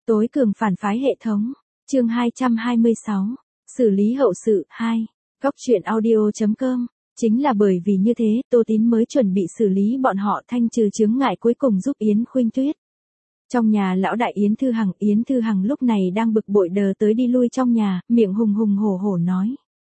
Tối cường phản phái hệ thống. Chương 226. Xử lý hậu sự 2. Góc truyện audio.com. Chính là bởi vì như thế, Tô Tín mới chuẩn bị xử lý bọn họ thanh trừ chướng ngại cuối cùng giúp Yến Khuynh Tuyết. Trong nhà lão đại Yến Thư Hằng lúc này đang bực bội đờ tới đi lui trong nhà, miệng hùng hùng hổ hổ nói.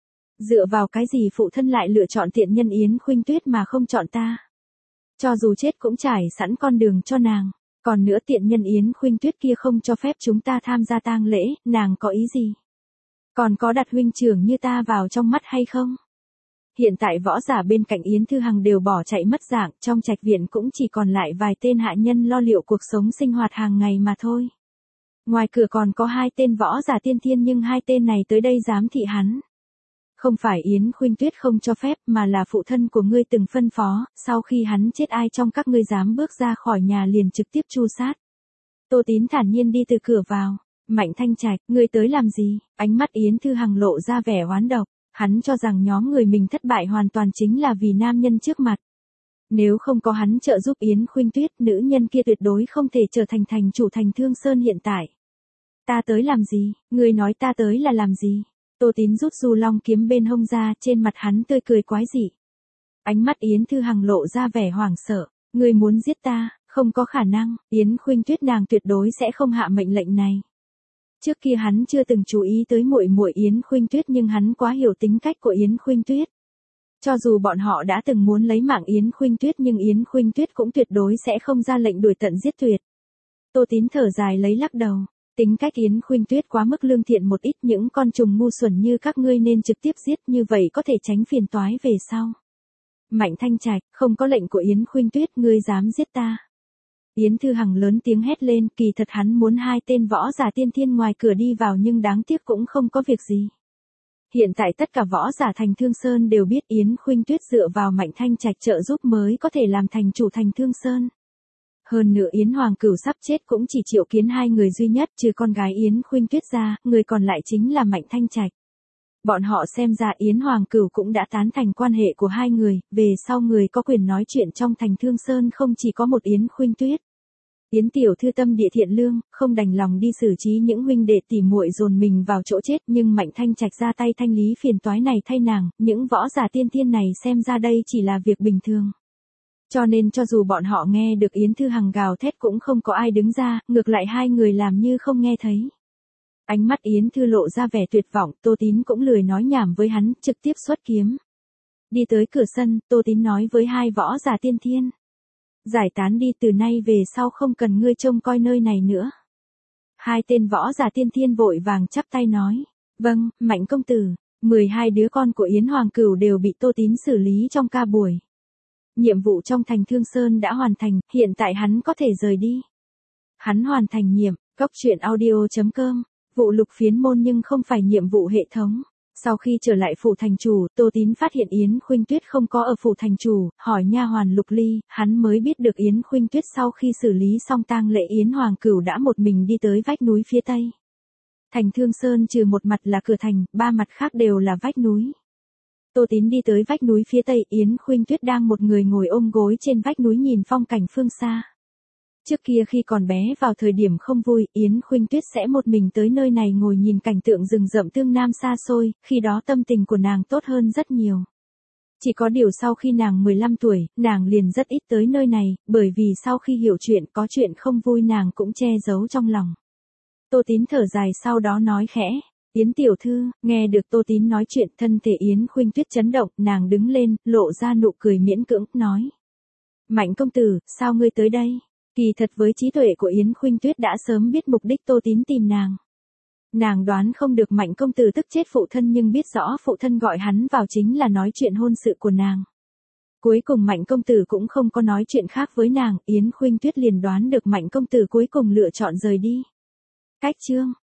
Dựa vào cái gì phụ thân lại lựa chọn tiện nhân Yến Khuynh Tuyết mà không chọn ta? Cho dù chết cũng trải sẵn con đường cho nàng. Còn nữa tiện nhân Yến Khuynh Tuyết kia không cho phép chúng ta tham gia tang lễ, nàng có ý gì? Còn có đặt huynh trưởng như ta vào trong mắt hay không? Hiện tại võ giả bên cạnh Yến Thư Hằng đều bỏ chạy mất dạng, trong trạch viện cũng chỉ còn lại vài tên hạ nhân lo liệu cuộc sống sinh hoạt hàng ngày mà thôi. Ngoài cửa còn có 2 tên võ giả tiên thiên nhưng 2 tên này tới đây giám thị hắn. Không phải Yến Khuynh Tuyết không cho phép mà là phụ thân của ngươi từng phân phó, sau khi hắn chết ai trong các ngươi dám bước ra khỏi nhà liền trực tiếp tru sát. Tô Tín thản nhiên đi từ cửa vào. Mạnh Thanh Trạch, ngươi tới làm gì? Ánh mắt Yến Thư Hằng lộ ra vẻ oán độc. Hắn cho rằng nhóm người mình thất bại hoàn toàn chính là vì nam nhân trước mặt. Nếu không có hắn trợ giúp Yến Khuynh Tuyết, nữ nhân kia tuyệt đối không thể trở thành thành chủ thành Thương Sơn hiện tại. Ta tới làm gì? Ngươi nói ta tới là làm gì? Tô Tín rút du long kiếm bên hông ra, trên mặt hắn tươi cười quái dị. Ánh mắt Yến Thư Hằng lộ ra vẻ hoảng sợ. Ngươi muốn giết ta? Không có khả năng, Yến Khuynh Tuyết nàng tuyệt đối sẽ không hạ mệnh lệnh này. Trước kia hắn chưa từng chú ý tới muội muội Yến Khuynh Tuyết nhưng hắn quá hiểu tính cách của Yến Khuynh Tuyết. Cho dù bọn họ đã từng muốn lấy mạng Yến Khuynh Tuyết nhưng Yến Khuynh Tuyết cũng tuyệt đối sẽ không ra lệnh đuổi tận giết tuyệt. Tô Tín thở dài lấy lắc đầu. Tính cách Yến Khuynh Tuyết quá mức lương thiện một ít, những con trùng ngu xuẩn như các ngươi nên trực tiếp giết, như vậy có thể tránh phiền toái về sau. Mạnh Thanh Trạch, không có lệnh của Yến Khuynh Tuyết ngươi dám giết ta. Yến Thư Hằng lớn tiếng hét lên, kỳ thật hắn muốn 2 tên võ giả tiên thiên ngoài cửa đi vào nhưng đáng tiếc cũng không có việc gì. Hiện tại tất cả võ giả thành Thương Sơn đều biết Yến Khuynh Tuyết dựa vào Mạnh Thanh Trạch trợ giúp mới có thể làm thành chủ thành Thương Sơn. Hơn nữa Yến Hoàng Cửu sắp chết cũng chỉ triệu kiến 2 người duy nhất, trừ con gái Yến Khuynh Tuyết ra, người còn lại chính là Mạnh Thanh Trạch. Bọn họ xem ra Yến Hoàng Cửu cũng đã tán thành quan hệ của 2 người, về sau người có quyền nói chuyện trong thành Thương Sơn không chỉ có một Yến Khuynh Tuyết. Yến tiểu thư tâm địa thiện lương, không đành lòng đi xử trí những huynh đệ tỉ muội dồn mình vào chỗ chết, nhưng Mạnh Thanh Trạch ra tay thanh lý phiền toái này thay nàng, những võ giả tiên thiên này xem ra đây chỉ là việc bình thường. Cho nên cho dù bọn họ nghe được Yến Thư Hằng gào thét cũng không có ai đứng ra, ngược lại 2 người làm như không nghe thấy. Ánh mắt Yến Thư lộ ra vẻ tuyệt vọng, Tô Tín cũng lười nói nhảm với hắn, trực tiếp xuất kiếm. Đi tới cửa sân, Tô Tín nói với 2 võ giả tiên thiên. Giải tán đi, từ nay về sau không cần ngươi trông coi nơi này nữa. 2 tên võ giả tiên thiên vội vàng chắp tay nói. Vâng, Mạnh công tử. 12 đứa con của Yến Hoàng Cửu đều bị Tô Tín xử lý trong ca buổi. Nhiệm vụ trong thành Thương Sơn đã hoàn thành, hiện tại hắn có thể rời đi. Hắn hoàn thành góc truyện audio.com. Vụ lục phiến môn nhưng không phải nhiệm vụ hệ thống. Sau khi trở lại phủ thành chủ, Tô Tín phát hiện Yến Khuynh Tuyết không có ở phủ thành chủ, hỏi nha hoàn Lục Ly, hắn mới biết được Yến Khuynh Tuyết sau khi xử lý xong tang lễ Yến Hoàng Cửu đã một mình đi tới vách núi phía tây. Thành Thương Sơn trừ một mặt là cửa thành, 3 mặt khác đều là vách núi. Tô Tín đi tới vách núi phía tây, Yến Khuynh Tuyết đang một người ngồi ôm gối trên vách núi nhìn phong cảnh phương xa. Trước kia khi còn bé vào thời điểm không vui, Yến Khuynh Tuyết sẽ một mình tới nơi này ngồi nhìn cảnh tượng rừng rậm Tương Nam xa xôi, khi đó tâm tình của nàng tốt hơn rất nhiều. Chỉ có điều sau khi nàng 15 tuổi, nàng liền rất ít tới nơi này, bởi vì sau khi hiểu chuyện có chuyện không vui nàng cũng che giấu trong lòng. Tô Tín thở dài sau đó nói khẽ. Yến tiểu thư, nghe được Tô Tín nói chuyện thân thể Yến Khuynh Tuyết chấn động, nàng đứng lên, lộ ra nụ cười miễn cưỡng, nói. Mạnh công tử, sao ngươi tới đây? Kỳ thật với trí tuệ của Yến Khuynh Tuyết đã sớm biết mục đích Tô Tín tìm nàng. Nàng đoán không được Mạnh công tử tức chết phụ thân nhưng biết rõ phụ thân gọi hắn vào chính là nói chuyện hôn sự của nàng. Cuối cùng Mạnh công tử cũng không có nói chuyện khác với nàng, Yến Khuynh Tuyết liền đoán được Mạnh công tử cuối cùng lựa chọn rời đi. Cách chương